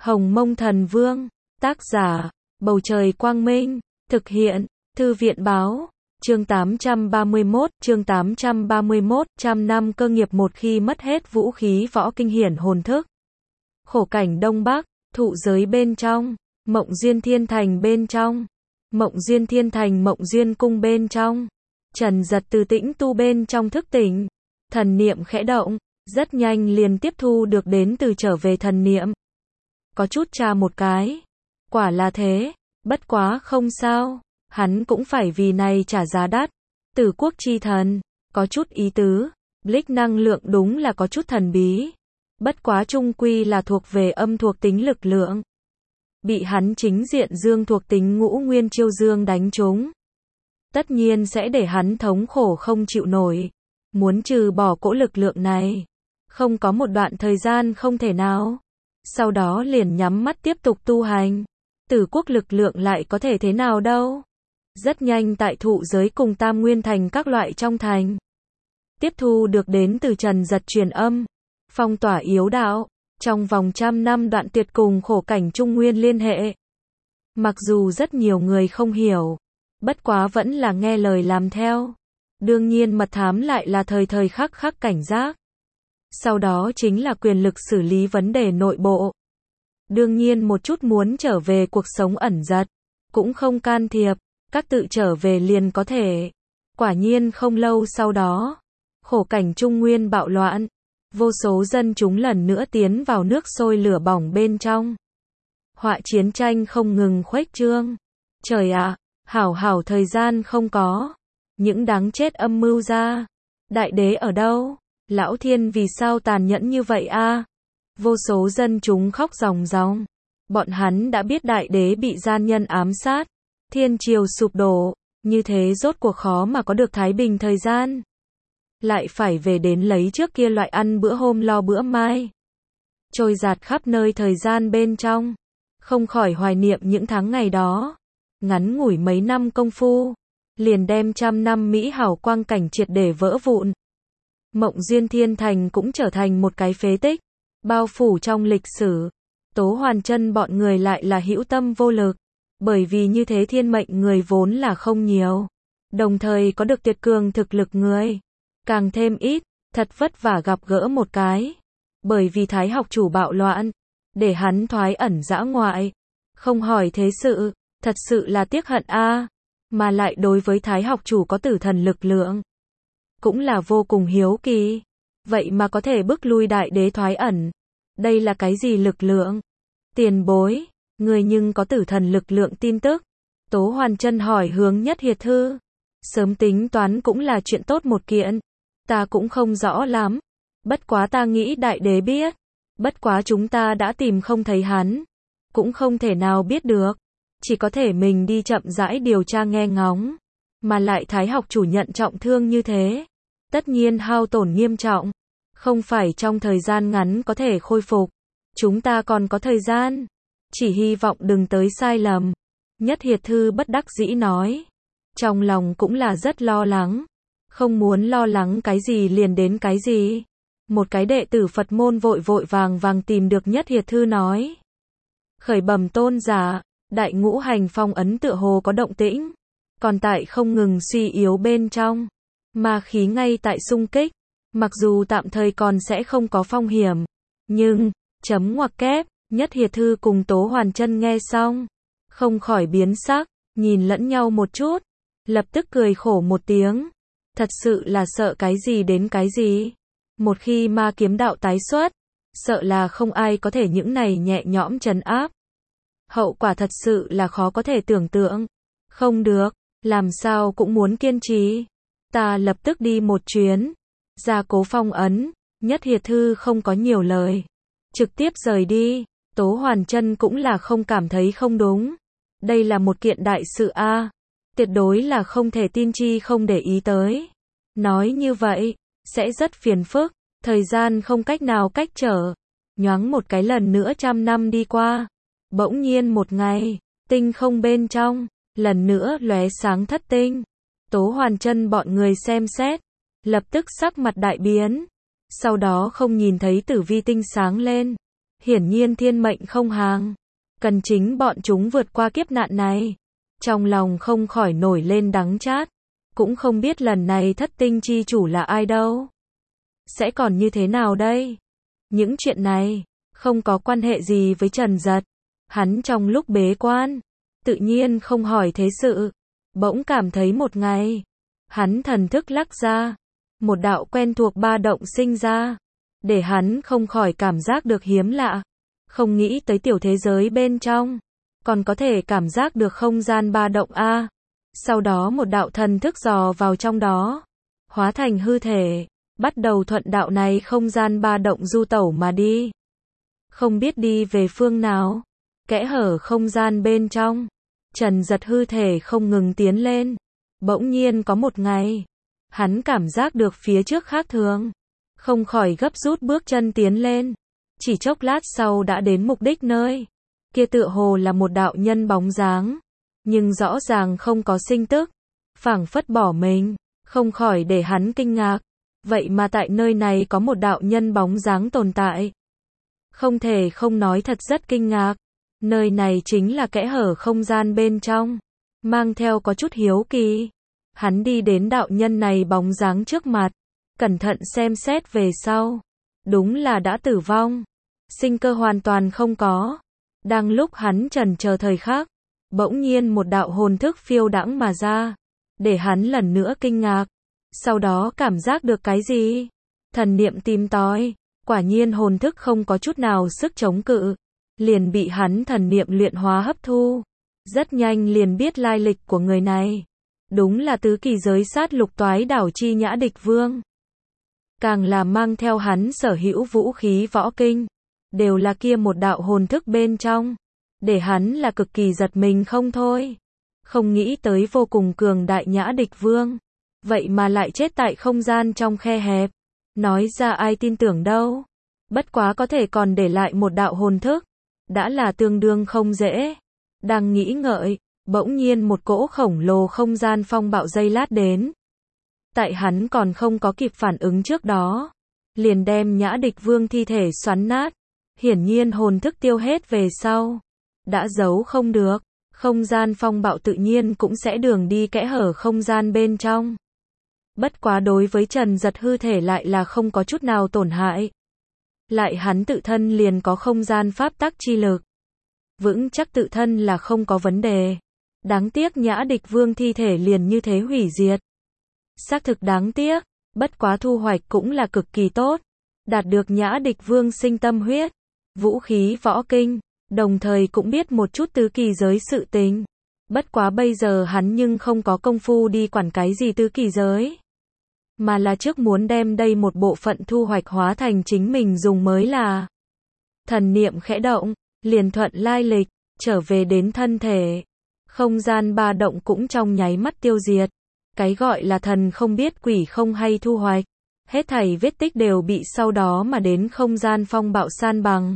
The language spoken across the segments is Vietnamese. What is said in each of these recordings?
Hồng Mông Thần Vương, tác giả, Bầu Trời Quang Minh, thực hiện, Thư viện Báo, chương 831, trăm năm cơ nghiệp một khi mất hết vũ khí võ kinh hiển hồn thức. Khổ cảnh Đông Bắc, thụ giới bên trong, Mộng Duyên Thiên Thành bên trong, Mộng Duyên Thiên Thành Mộng Duyên Cung bên trong, Trần Giật từ tĩnh tu bên trong thức tỉnh, thần niệm khẽ động, rất nhanh liền tiếp thu được đến từ trở về thần niệm. Có chút tra một cái, quả là thế, bất quá không sao, hắn cũng phải vì này trả giá đắt. Tử quốc chi thần, có chút ý tứ, Blix năng lượng đúng là có chút thần bí, bất quá chung quy là thuộc về âm thuộc tính lực lượng. Bị hắn chính diện dương thuộc tính ngũ nguyên chiêu dương đánh trúng, tất nhiên sẽ để hắn thống khổ không chịu nổi. Muốn trừ bỏ cỗ lực lượng này, không có một đoạn thời gian không thể nào. Sau đó liền nhắm mắt tiếp tục tu hành. Tử quốc lực lượng lại có thể thế nào đâu. Rất nhanh tại thụ giới cùng Tam Nguyên Thành các loại trong thành, tiếp thu được đến từ Trần Giật truyền âm, phong tỏa yếu đạo, trong vòng 100 năm đoạn tuyệt cùng khổ cảnh Trung Nguyên liên hệ. Mặc dù rất nhiều người không hiểu, bất quá vẫn là nghe lời làm theo. Đương nhiên mật thám lại là thời thời khắc khắc cảnh giác. Sau đó chính là quyền lực xử lý vấn đề nội bộ. Đương nhiên một chút muốn trở về cuộc sống ẩn dật, cũng không can thiệp, các tự trở về liền có thể. Quả nhiên không lâu sau đó, khổ cảnh Trung Nguyên bạo loạn, vô số dân chúng lần nữa tiến vào nước sôi lửa bỏng bên trong. Họa chiến tranh không ngừng khuếch trương. Trời ạ, hảo thời gian không có. Những đáng chết âm mưu ra. Đại đế ở đâu? Lão thiên vì sao tàn nhẫn như vậy a? Vô số dân chúng khóc ròng ròng. Bọn hắn đã biết đại đế bị gian nhân ám sát, thiên triều sụp đổ, như thế rốt cuộc khó mà có được thái bình thời gian. Lại phải về đến lấy trước kia loại ăn bữa hôm lo bữa mai. Trôi dạt khắp nơi thời gian bên trong, không khỏi hoài niệm những tháng ngày đó. Ngắn ngủi mấy năm công phu, liền đem 100 năm mỹ hảo quang cảnh triệt để vỡ vụn. Mộng Duyên Thiên Thành cũng trở thành một cái phế tích, bao phủ trong lịch sử. Tố Hoàn Chân bọn người lại là hữu tâm vô lực, bởi vì như thế thiên mệnh người vốn là không nhiều, đồng thời có được tuyệt cường thực lực người càng thêm ít, thật vất vả gặp gỡ một cái. Bởi vì Thái học chủ bạo loạn, để hắn thoái ẩn dã ngoại, không hỏi thế sự, thật sự là tiếc hận a. Mà lại đối với Thái học chủ có tử thần lực lượng, cũng là vô cùng hiếu kỳ. Vậy mà có thể bức lui đại đế thoái ẩn. Đây là cái gì lực lượng? Tiền bối, người nhưng có tử thần lực lượng tin tức. Tố Hoàn Chân hỏi hướng Nhất Hiệt Thư. Sớm tính toán cũng là chuyện tốt một kiện. Ta cũng không rõ lắm. Bất quá ta nghĩ đại đế biết. Bất quá chúng ta đã tìm không thấy hắn, cũng không thể nào biết được. Chỉ có thể mình đi chậm rãi điều tra nghe ngóng. Mà lại Thái học chủ nhận trọng thương như thế, tất nhiên hao tổn nghiêm trọng, không phải trong thời gian ngắn có thể khôi phục. Chúng ta còn có thời gian, chỉ hy vọng đừng tới sai lầm. Nhất Hiệt Thư bất đắc dĩ nói. Trong lòng cũng là rất lo lắng, không muốn lo lắng cái gì liền đến cái gì. Một cái đệ tử Phật môn vội vàng tìm được Nhất Hiệt Thư nói. Khởi bẩm tôn giả, đại ngũ hành phong ấn tựa hồ có động tĩnh, còn tại không ngừng suy yếu bên trong. Ma khí ngay tại xung kích, mặc dù tạm thời còn sẽ không có phong hiểm, nhưng, chấm ngoặc kép, Nhất Hiệt Thư cùng Tố Hoàn Chân nghe xong, không khỏi biến sắc, nhìn lẫn nhau một chút, lập tức cười khổ một tiếng. Thật sự là sợ cái gì đến cái gì. Một khi ma kiếm đạo tái xuất, sợ là không ai có thể những này nhẹ nhõm trấn áp. Hậu quả thật sự là khó có thể tưởng tượng. Không được, làm sao cũng muốn kiên trì. Ta lập tức đi một chuyến, ra cố phong ấn. Nhất Hiệt Thư không có nhiều lời, trực tiếp rời đi. Tố Hoàn Chân cũng là không cảm thấy không đúng. Đây là một kiện đại sự a, tuyệt đối là không thể tin chi không để ý tới. Nói như vậy, sẽ rất phiền phức, thời gian không cách nào cách trở. Nhoáng một cái lần nữa 100 năm đi qua. Bỗng nhiên một ngày, tinh không bên trong, lần nữa lóe sáng thất tinh. Tố Hoàn Chân bọn người xem xét, lập tức sắc mặt đại biến. Sau đó không nhìn thấy tử vi tinh sáng lên, Hiển nhiên thiên mệnh không hàng, cần chính bọn chúng vượt qua kiếp nạn này. Trong lòng không khỏi nổi lên đắng chát, cũng không biết lần này thất tinh chi chủ là ai đâu. Sẽ còn như thế nào đây? Những chuyện này, không có quan hệ gì với Trần Giật. Hắn trong lúc bế quan, tự nhiên không hỏi thế sự. Bỗng cảm thấy một ngày, hắn thần thức lắc ra, một đạo quen thuộc ba động sinh ra, để hắn không khỏi cảm giác được hiếm lạ. Không nghĩ tới tiểu thế giới bên trong, còn có thể cảm giác được không gian ba động a. Sau đó một đạo thần thức dò vào trong đó, hóa thành hư thể, bắt đầu thuận đạo này không gian ba động du tẩu mà đi. Không biết đi về phương nào, kẽ hở không gian bên trong, Trần Giật hư thể không ngừng tiến lên. Bỗng nhiên có một ngày, hắn cảm giác được phía trước khác thường, không khỏi gấp rút bước chân tiến lên. Chỉ chốc lát sau đã đến mục đích nơi. Kia tựa hồ là một đạo nhân bóng dáng, nhưng rõ ràng không có sinh tức, phảng phất bỏ mình, không khỏi để hắn kinh ngạc. Vậy mà tại nơi này có một đạo nhân bóng dáng tồn tại. Không thể không nói thật rất kinh ngạc. Nơi này chính là kẽ hở không gian bên trong. Mang theo có chút hiếu kỳ, hắn đi đến đạo nhân này bóng dáng trước mặt, cẩn thận xem xét về sau. Đúng là đã tử vong, sinh cơ hoàn toàn không có. Đang lúc hắn chần chờ thời khắc, bỗng nhiên một đạo hồn thức phiêu đãng mà ra, để hắn lần nữa kinh ngạc. Sau đó cảm giác được cái gì? Thần niệm tìm tòi, quả nhiên hồn thức không có chút nào sức chống cự, liền bị hắn thần niệm luyện hóa hấp thu. Rất nhanh liền biết lai lịch của người này. Đúng là tứ kỳ giới sát lục toái đảo chi Nhã Địch Vương. Càng là mang theo hắn sở hữu vũ khí võ kinh, đều là kia một đạo hồn thức bên trong, để hắn là cực kỳ giật mình không thôi. Không nghĩ tới vô cùng cường đại Nhã Địch Vương, vậy mà lại chết tại không gian trong khe hẹp. Nói ra ai tin tưởng đâu. Bất quá có thể còn để lại một đạo hồn thức, đã là tương đương không dễ. Đang nghĩ ngợi, bỗng nhiên một cỗ khổng lồ không gian phong bạo giây lát đến. Tại hắn còn không có kịp phản ứng trước đó, liền đem Nhã Địch Vương thi thể xoắn nát. Hiển nhiên hồn thức tiêu hết về sau, đã giấu không được, không gian phong bạo tự nhiên cũng sẽ đường đi kẽ hở không gian bên trong. Bất quá đối với Trần Giật hư thể lại là không có chút nào tổn hại. Lại hắn tự thân liền có không gian pháp tắc chi lực, vững chắc tự thân là không có vấn đề. Đáng tiếc Nhã Địch Vương thi thể liền như thế hủy diệt. Xác thực đáng tiếc, bất quá thu hoạch cũng là cực kỳ tốt. Đạt được Nhã Địch Vương sinh tâm huyết, vũ khí võ kinh, đồng thời cũng biết một chút tứ kỳ giới sự tình. Bất quá bây giờ hắn nhưng không có công phu đi quản cái gì tứ kỳ giới, mà là trước muốn đem đây một bộ phận thu hoạch hóa thành chính mình dùng mới là. Thần niệm khẽ động, liền thuận lai lịch, trở về đến thân thể. Không gian ba động cũng trong nháy mắt tiêu diệt. Cái gọi là thần không biết quỷ không hay thu hoạch. Hết thảy vết tích đều bị sau đó mà đến không gian phong bạo san bằng.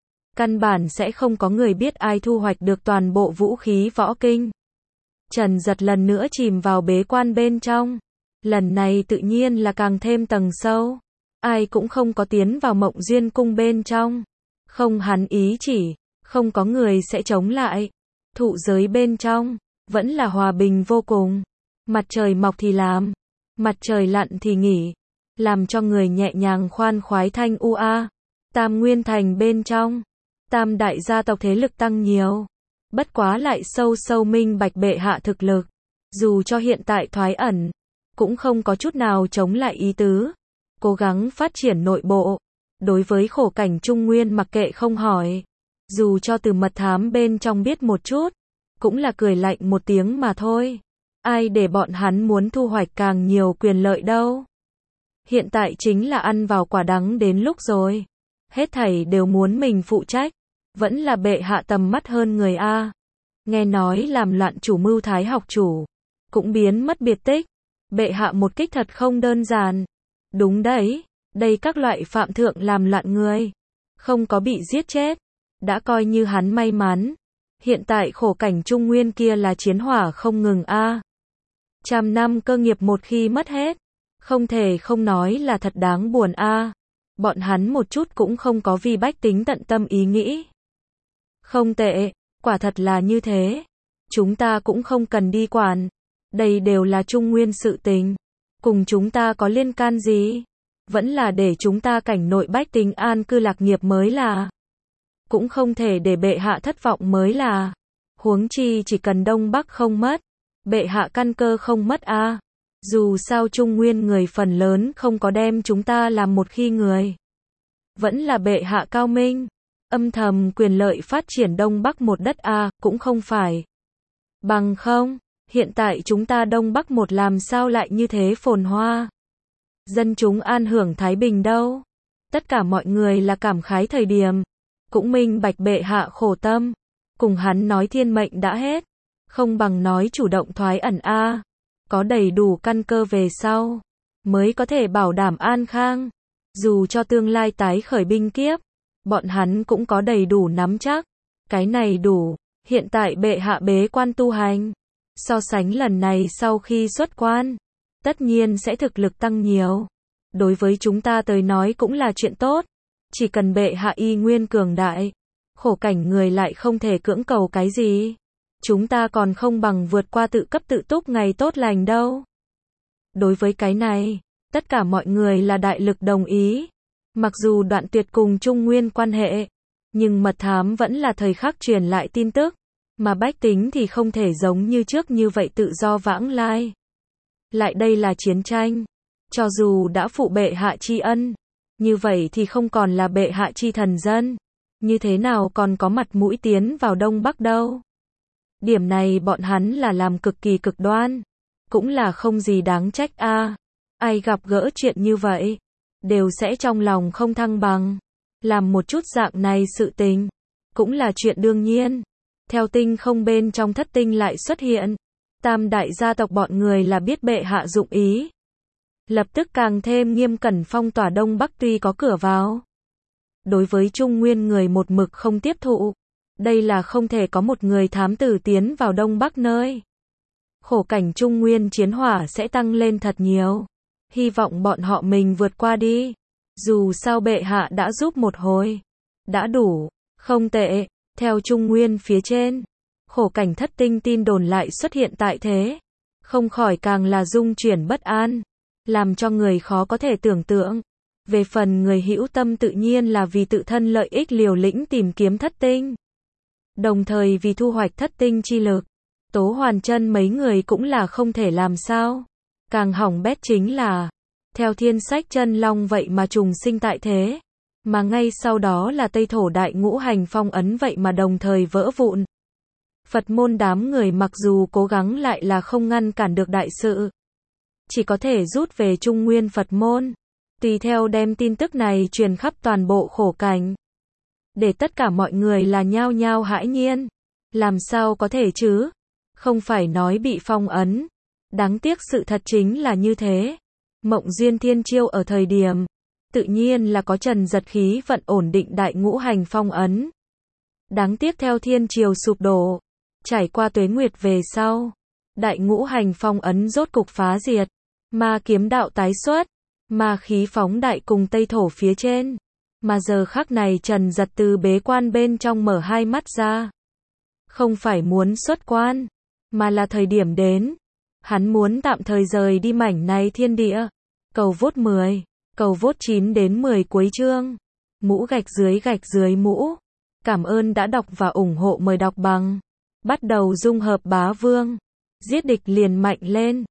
Căn bản sẽ không có người biết ai thu hoạch được toàn bộ vũ khí võ kinh. Trần Giật lần nữa chìm vào bế quan bên trong. Lần này tự nhiên là càng thêm tầng sâu. Ai cũng không có tiến vào Mộng Duyên Cung bên trong. Không hắn ý chỉ, không có người sẽ chống lại. Thụ giới bên trong, vẫn là hòa bình vô cùng. Mặt trời mọc thì làm, mặt trời lặn thì nghỉ. Làm cho người nhẹ nhàng khoan khoái thanh u a. Tam Nguyên Thành bên trong, tam đại gia tộc thế lực tăng nhiều. Bất quá lại sâu sâu minh bạch bệ hạ thực lực. Dù cho hiện tại thoái ẩn, cũng không có chút nào chống lại ý tứ. Cố gắng phát triển nội bộ. Đối với khổ cảnh Trung Nguyên mặc kệ không hỏi. Dù cho từ mật thám bên trong biết một chút, cũng là cười lạnh một tiếng mà thôi. Ai để bọn hắn muốn thu hoạch càng nhiều quyền lợi đâu. Hiện tại chính là ăn vào quả đắng đến lúc rồi. Hết thảy đều muốn mình phụ trách. Vẫn là bệ hạ tầm mắt hơn người a. Nghe nói làm loạn chủ mưu Thái học chủ, cũng biến mất biệt tích. Bệ hạ một kích thật không đơn giản. Đúng đấy, đây các loại phạm thượng làm loạn người, không có bị giết chết, đã coi như hắn may mắn. Hiện tại khổ cảnh Trung Nguyên kia là chiến hỏa không ngừng a. Trăm năm cơ nghiệp một khi mất hết, không thể không nói là thật đáng buồn a. bọn hắn một chút cũng không có vì bách tính tận tâm ý nghĩ. Không tệ, quả thật là như thế. Chúng ta cũng không cần đi quản. Đây đều là Trung Nguyên sự tình. Cùng chúng ta có liên can gì? Vẫn là để chúng ta cảnh nội bách tính an cư lạc nghiệp mới là. Cũng không thể để bệ hạ thất vọng mới là. Huống chi chỉ cần Đông Bắc không mất. Bệ hạ căn cơ không mất a. Dù sao Trung Nguyên người phần lớn không có đem chúng ta làm một khi người. Vẫn là bệ hạ cao minh. Âm thầm quyền lợi phát triển Đông Bắc một đất a, cũng không phải. Bằng không, hiện tại chúng ta Đông Bắc một làm sao lại như thế phồn hoa. Dân chúng an hưởng thái bình đâu. Tất cả mọi người là cảm khái thời điểm. Cũng minh bạch bệ hạ khổ tâm. Cùng hắn nói thiên mệnh đã hết. Không bằng nói chủ động thoái ẩn a. Có đầy đủ căn cơ về sau. Mới có thể bảo đảm an khang. Dù cho tương lai tái khởi binh kiếp. Bọn hắn cũng có đầy đủ nắm chắc. Cái này đủ. Hiện tại bệ hạ bế quan tu hành. So sánh lần này sau khi xuất quan. Tất nhiên sẽ thực lực tăng nhiều. Đối với chúng ta tới nói cũng là chuyện tốt. Chỉ cần bệ hạ y nguyên cường đại. Khổ cảnh người lại không thể cưỡng cầu cái gì. Chúng ta còn không bằng vượt qua tự cấp tự túc ngày tốt lành đâu. Đối với cái này, tất cả mọi người là đại lực đồng ý. Mặc dù đoạn tuyệt cùng Trung Nguyên quan hệ, nhưng mật thám vẫn là thời khắc truyền lại tin tức, mà bách tính thì không thể giống như trước như vậy tự do vãng lai. Lại đây là chiến tranh, cho dù đã phụ bệ hạ tri ân, như vậy thì không còn là bệ hạ tri thần dân, như thế nào còn có mặt mũi tiến vào Đông Bắc đâu. Điểm này bọn hắn là làm cực kỳ cực đoan, cũng là không gì đáng trách a. Ai gặp gỡ chuyện như vậy, đều sẽ trong lòng không thăng bằng. Làm một chút dạng này sự tình, cũng là chuyện đương nhiên. Theo tinh không bên trong thất tinh lại xuất hiện, tam đại gia tộc bọn người là biết bệ hạ dụng ý. Lập tức càng thêm nghiêm cẩn phong tỏa Đông Bắc tuy có cửa vào. Đối với Trung Nguyên người một mực không tiếp thụ. Đây là không thể có một người thám tử tiến vào Đông Bắc nơi. Khổ cảnh Trung Nguyên chiến hỏa sẽ tăng lên thật nhiều. Hy vọng bọn họ mình vượt qua đi. Dù sao bệ hạ đã giúp một hồi. Đã đủ. Không tệ. Theo Trung Nguyên phía trên. Khổ cảnh thất tinh tin đồn lại xuất hiện tại thế. Không khỏi càng là dung chuyển bất an. Làm cho người khó có thể tưởng tượng. Về phần người hữu tâm tự nhiên là vì tự thân lợi ích liều lĩnh tìm kiếm thất tinh. Đồng thời vì thu hoạch thất tinh chi lực. Tố Hoàn Chân mấy người cũng là không thể làm sao. Càng hỏng bét chính là, theo thiên sách chân long vậy mà trùng sinh tại thế. Mà ngay sau đó là Tây Thổ Đại Ngũ Hành phong ấn vậy mà đồng thời vỡ vụn. Phật môn đám người mặc dù cố gắng lại là không ngăn cản được đại sự. Chỉ có thể rút về Trung Nguyên Phật môn. Tùy theo đem tin tức này truyền khắp toàn bộ khổ cảnh. Để tất cả mọi người là nhao nhao hãi nhiên. Làm sao có thể chứ? Không phải nói bị phong ấn. Đáng tiếc sự thật chính là như thế. Mộng Duyên Thiên Chiêu ở thời điểm. Tự nhiên là có trần giật khí vận ổn định đại ngũ hành phong ấn. Đáng tiếc theo thiên triều sụp đổ. Trải qua tuế nguyệt về sau. Đại ngũ hành phong ấn rốt cục phá diệt. Ma kiếm đạo tái xuất. Ma khí phóng đại cùng Tây Thổ phía trên. Mà giờ khắc này trần giật từ bế quan bên trong mở hai mắt ra. Không phải muốn xuất quan. Mà là thời điểm đến. Hắn muốn tạm thời rời đi mảnh này thiên địa. Cầu vốt 10. Cầu vốt 9 đến 10 cuối chương. Mũ gạch dưới mũ. Cảm ơn đã đọc và ủng hộ, mời đọc bằng. Bắt đầu dung hợp bá vương. Giết địch liền mạnh lên.